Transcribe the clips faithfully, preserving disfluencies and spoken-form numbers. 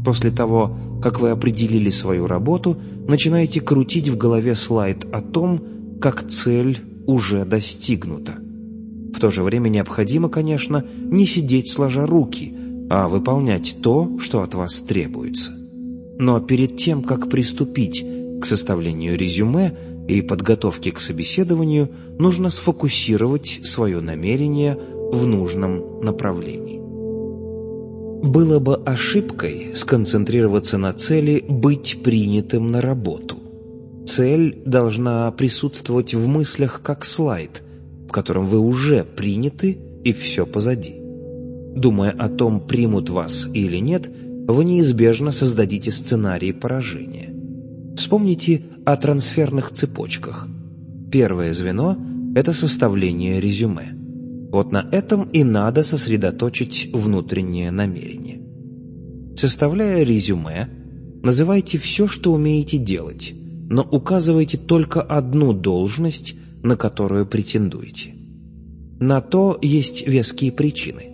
После того, как вы определили свою работу, начинаете крутить в голове слайд о том, как цель уже достигнута. В то же время необходимо, конечно, не сидеть сложа руки, а выполнять то, что от вас требуется. Но перед тем, как приступить к составлению резюме и подготовке к собеседованию, нужно сфокусировать свое намерение в нужном направлении. Было бы ошибкой сконцентрироваться на цели быть принятым на работу. Цель должна присутствовать в мыслях как слайд, в котором вы уже приняты и все позади. Думая о том, примут вас или нет, вы неизбежно создадите сценарий поражения. Вспомните о трансферных цепочках. Первое звено – это составление резюме. Вот на этом и надо сосредоточить внутреннее намерение. Составляя резюме, называйте все, что умеете делать, но указывайте только одну должность, на которую претендуете. На то есть веские причины.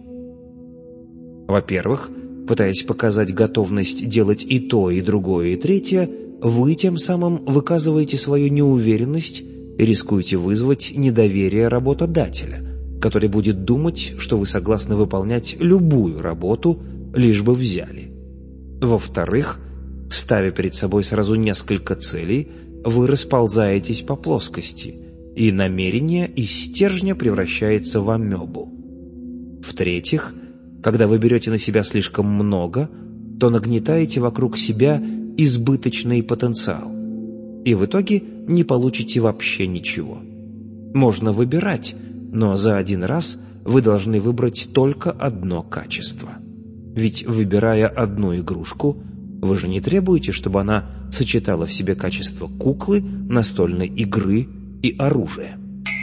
Во-первых, пытаясь показать готовность делать и то, и другое, и третье, вы тем самым выказываете свою неуверенность и рискуете вызвать недоверие работодателя, который будет думать, что вы согласны выполнять любую работу, лишь бы взяли. Во-вторых, ставя перед собой сразу несколько целей, вы расползаетесь по плоскости, и намерение из стержня превращается в амебу. В-третьих, когда вы берете на себя слишком много, то нагнетаете вокруг себя избыточный потенциал, и в итоге не получите вообще ничего. Можно выбирать, но за один раз вы должны выбрать только одно качество. Ведь, выбирая одну игрушку, вы же не требуете, чтобы она сочетала в себе качества куклы, настольной игры и оружия.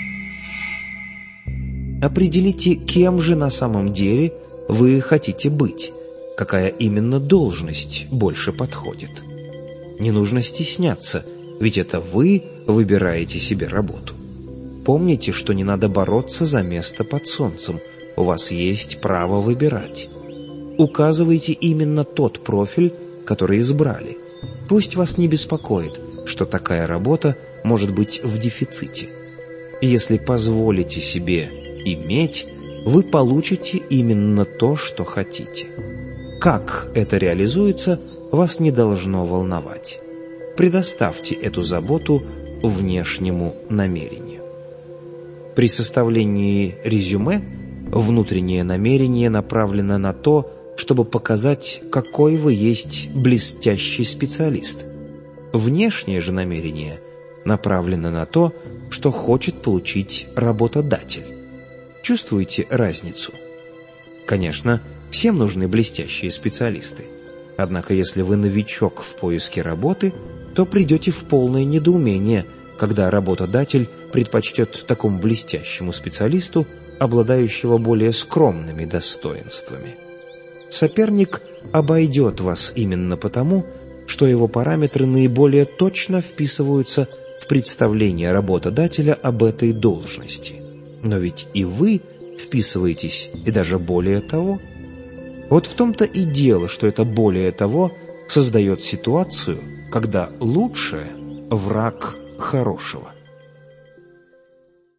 Определите, кем же на самом деле вы хотите быть, какая именно должность больше подходит. Не нужно стесняться, ведь это вы выбираете себе работу. Помните, что не надо бороться за место под солнцем, у вас есть право выбирать. Указывайте именно тот профиль, который избрали. Пусть вас не беспокоит, что такая работа может быть в дефиците. Если позволите себе иметь, вы получите именно то, что хотите. Как это реализуется, вас не должно волновать. Предоставьте эту заботу внешнему намерению. При составлении резюме внутреннее намерение направлено на то, чтобы показать, какой вы есть блестящий специалист. Внешнее же намерение направлено на то, что хочет получить работодатель. Чувствуете разницу? Конечно, всем нужны блестящие специалисты. Однако, если вы новичок в поиске работы, то придете в полное недоумение, когда работодатель предпочтет такому блестящему специалисту, обладающего более скромными достоинствами. Соперник обойдет вас именно потому, что его параметры наиболее точно вписываются в представление работодателя об этой должности. Но ведь и вы вписываетесь, и даже более того. Вот в том-то и дело, что это более того создает ситуацию, когда лучшее – враг хорошего.